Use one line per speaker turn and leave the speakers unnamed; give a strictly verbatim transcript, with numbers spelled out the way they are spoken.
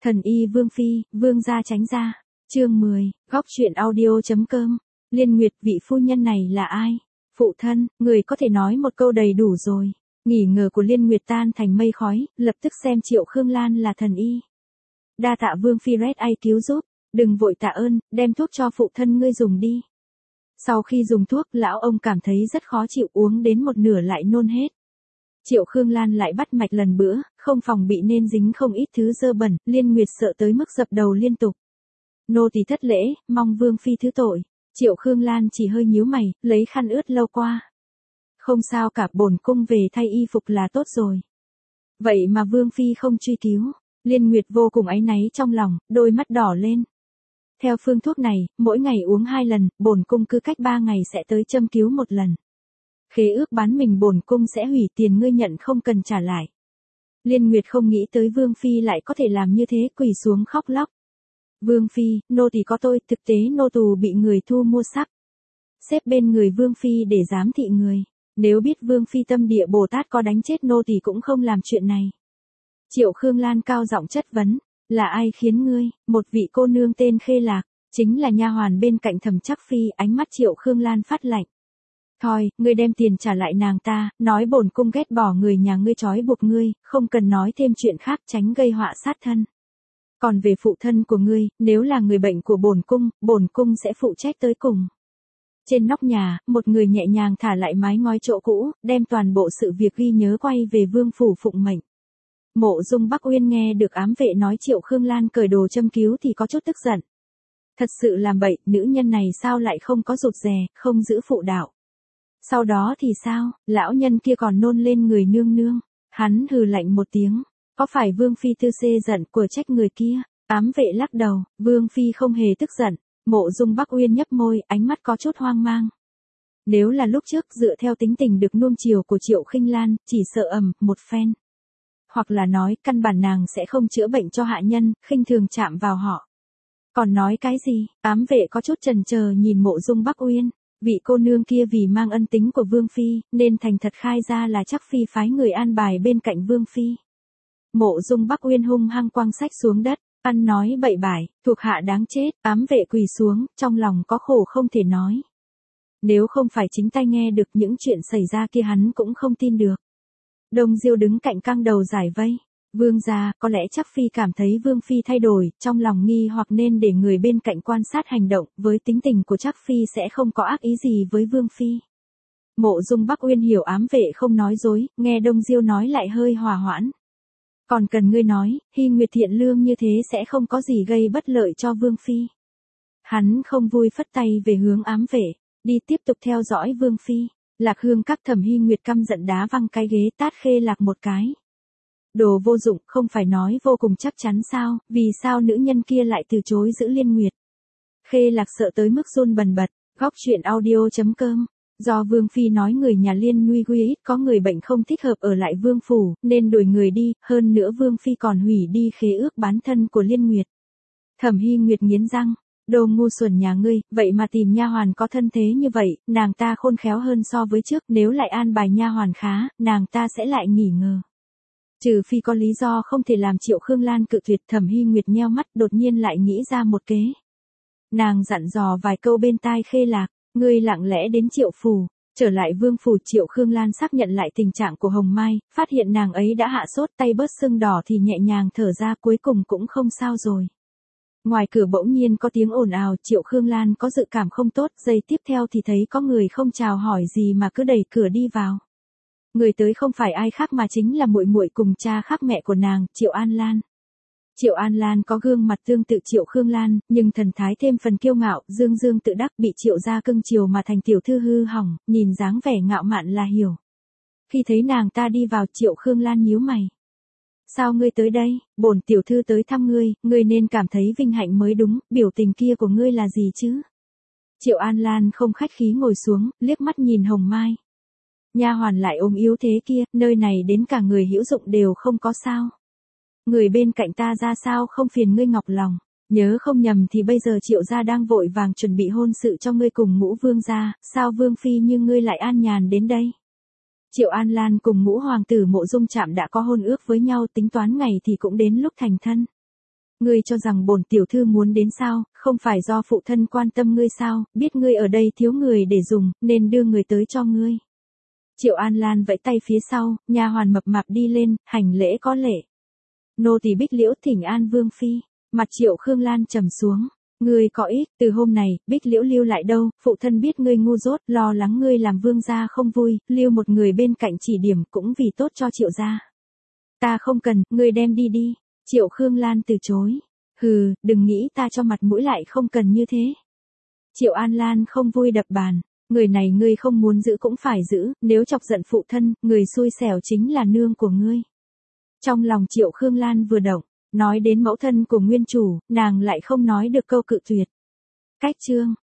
Thần y Vương Phi, Vương gia tránh ra. Chương mười, góc truyện audio.com. Liên Nguyệt, vị phu nhân này là ai? Phụ thân, người có thể nói một câu đầy đủ rồi. Nghỉ ngờ của Liên Nguyệt tan thành mây khói, lập tức xem Triệu Khương Lan là thần y. Đa tạ Vương Phi Red Ai cứu giúp, đừng vội tạ ơn, đem thuốc cho phụ thân ngươi dùng đi. Sau khi dùng thuốc, lão ông cảm thấy rất khó chịu, uống đến một nửa lại nôn hết. Triệu Khương Lan lại bắt mạch lần bữa, không phòng bị nên dính không ít thứ dơ bẩn, Liên Nguyệt sợ tới mức dập đầu liên tục. Nô tỳ thất lễ, mong Vương Phi thứ tội. Triệu Khương Lan chỉ hơi nhíu mày, lấy khăn ướt lau qua. Không sao cả, bổn cung về thay y phục là tốt rồi. Vậy mà Vương Phi không truy cứu. Liên Nguyệt vô cùng áy náy trong lòng, đôi mắt đỏ lên. Theo phương thuốc này, mỗi ngày uống hai lần, bổn cung cứ cách ba ngày sẽ tới châm cứu một lần. Khế ước bán mình bổn cung sẽ hủy tiền ngươi nhận không cần trả lại. Liên Nguyệt không nghĩ tới Vương Phi lại có thể làm như thế, quỳ xuống khóc lóc. Vương Phi, nô tỳ có tôi, thực tế nô tù bị người thu mua sắc. Xếp bên người Vương Phi để giám thị người. Nếu biết Vương Phi tâm địa Bồ Tát có đánh chết nô tỳ cũng không làm chuyện này. Triệu Khương Lan cao giọng chất vấn. Là ai khiến ngươi? Một vị cô nương tên Khê Lạc, chính là nha hoàn bên cạnh Thẩm Trắc Phi. Ánh mắt Triệu Khương Lan phát lạnh. Thôi, ngươi đem tiền trả lại nàng ta, nói bổn cung ghét bỏ người nhà ngươi trói buộc ngươi, không cần nói thêm chuyện khác, tránh gây họa sát thân. Còn về phụ thân của ngươi, nếu là người bệnh của bổn cung, bổn cung sẽ phụ trách tới cùng. Trên nóc nhà, một người nhẹ nhàng thả lại mái ngói chỗ cũ, đem toàn bộ sự việc ghi nhớ quay về vương phủ phụng mệnh. Mộ Dung Bắc Uyên nghe được ám vệ nói Triệu Khương Lan cởi đồ châm cứu thì có chút tức giận. Thật sự làm bậy, nữ nhân này sao lại không có rụt rè, không giữ phụ đạo. Sau đó thì sao, lão nhân kia còn nôn lên người nương nương. Hắn hừ lạnh một tiếng. Có phải Vương Phi tư xê giận của trách người kia? Ám vệ lắc đầu, Vương Phi không hề tức giận. Mộ Dung Bắc Uyên nhấp môi, ánh mắt có chút hoang mang. Nếu là lúc trước dựa theo tính tình được nuông chiều của Triệu Khinh Lan, chỉ sợ ầm một phen. Hoặc là nói, căn bản nàng sẽ không chữa bệnh cho hạ nhân, khinh thường chạm vào họ. Còn nói cái gì? Ám vệ có chút chần chờ nhìn Mộ Dung Bắc Uyên. Vị cô nương kia vì mang ân tính của Vương Phi, nên thành thật khai ra là Trắc Phi phái người an bài bên cạnh Vương Phi. Mộ Dung Bắc Uyên hung hăng quăng sách xuống đất, ăn nói bậy bải, thuộc hạ đáng chết, ám vệ quỳ xuống, trong lòng có khổ không thể nói. Nếu không phải chính tay nghe được những chuyện xảy ra kia hắn cũng không tin được. Đông Diêu đứng cạnh căng đầu giải vây. Vương gia, có lẽ Trắc Phi cảm thấy Vương Phi thay đổi, trong lòng nghi hoặc nên để người bên cạnh quan sát hành động, với tính tình của Trắc Phi sẽ không có ác ý gì với Vương Phi. Mộ Dung Bắc Uyên hiểu ám vệ không nói dối, nghe Đông Diêu nói lại hơi hòa hoãn. Còn cần ngươi nói, Hy Nguyệt thiện lương như thế sẽ không có gì gây bất lợi cho Vương Phi. Hắn không vui phất tay về hướng ám vệ, đi tiếp tục theo dõi Vương Phi. Lạc Hương các Thẩm Hy Nguyệt căm giận đá văng cái ghế tát Khê Lạc một cái. Đồ vô dụng, không phải nói vô cùng chắc chắn sao, vì sao nữ nhân kia lại từ chối giữ Liên Nguyệt. Khê Lạc sợ tới mức run bần bật, góc truyện audio.com. Do Vương Phi nói người nhà Liên Nguy Quy ít có người bệnh không thích hợp ở lại Vương Phủ, nên đuổi người đi, hơn nữa Vương Phi còn hủy đi khế ước bán thân của Liên Nguyệt. Thẩm Hy Nguyệt nghiến răng, đồ ngu xuẩn nhà ngươi, vậy mà tìm nha hoàn có thân thế như vậy, nàng ta khôn khéo hơn so với trước, nếu lại an bài nha hoàn khá, nàng ta sẽ lại nghỉ ngờ. Trừ phi có lý do không thể làm Triệu Khương Lan cự tuyệt. Thẩm Hy Nguyệt nheo mắt đột nhiên lại nghĩ ra một kế. Nàng dặn dò vài câu bên tai Khê Lạc, ngươi lặng lẽ đến Triệu Phủ, trở lại Vương Phủ. Triệu Khương Lan xác nhận lại tình trạng của Hồng Mai, phát hiện nàng ấy đã hạ sốt, tay bớt sưng đỏ thì nhẹ nhàng thở ra, cuối cùng cũng không sao rồi. Ngoài cửa bỗng nhiên có tiếng ồn ào, Triệu Khương Lan có dự cảm không tốt, giây tiếp theo thì thấy có người không chào hỏi gì mà cứ đẩy cửa đi vào. Người tới không phải ai khác mà chính là muội muội cùng cha khác mẹ của nàng, Triệu An Lan. Triệu An Lan có gương mặt tương tự Triệu Khương Lan, nhưng thần thái thêm phần kiêu ngạo, dương dương tự đắc, bị Triệu gia cưng chiều mà thành tiểu thư hư hỏng, nhìn dáng vẻ ngạo mạn là hiểu. Khi thấy nàng ta đi vào, Triệu Khương Lan nhíu mày. Sao ngươi tới đây? Bổn tiểu thư tới thăm ngươi, ngươi nên cảm thấy vinh hạnh mới đúng, biểu tình kia của ngươi là gì chứ? Triệu An Lan không khách khí ngồi xuống, liếc mắt nhìn Hồng Mai. Nha hoàn lại ốm yếu thế kia, nơi này đến cả người hữu dụng đều không có sao. Người bên cạnh ta ra sao không phiền ngươi nhọc lòng, nhớ không nhầm thì bây giờ Triệu gia đang vội vàng chuẩn bị hôn sự cho ngươi cùng Ngũ Vương gia, sao Vương Phi như ngươi lại an nhàn đến đây? Triệu An Lan cùng Ngũ Hoàng tử Mộ Dung Trạm đã có hôn ước với nhau, tính toán ngày thì cũng đến lúc thành thân. ngươi cho rằng bổn tiểu thư muốn đến sao, không phải do phụ thân quan tâm ngươi sao, biết ngươi ở đây thiếu người để dùng, nên đưa người tới cho ngươi. Triệu An Lan vẫy tay phía sau, nha hoàn mập mạp đi lên, hành lễ có lễ. Nô tỳ Bích Liễu thỉnh an vương phi. Mặt Triệu Khương Lan trầm xuống. Ngươi có ít, từ hôm này, Bích Liễu lưu lại đâu, phụ thân biết ngươi ngu dốt, lo lắng ngươi làm vương gia không vui, lưu một người bên cạnh chỉ điểm cũng vì tốt cho Triệu gia. Ta không cần, ngươi đem đi đi. Triệu Khương Lan từ chối. Hừ, đừng nghĩ ta cho mặt mũi lại không cần như thế. Triệu An Lan không vui đập bàn. Người này ngươi không muốn giữ cũng phải giữ, nếu chọc giận phụ thân, người xui xẻo chính là nương của ngươi. Trong lòng Triệu Khương Lan vừa động, nói đến mẫu thân của nguyên chủ, nàng lại không nói được câu cự tuyệt. Cách chương.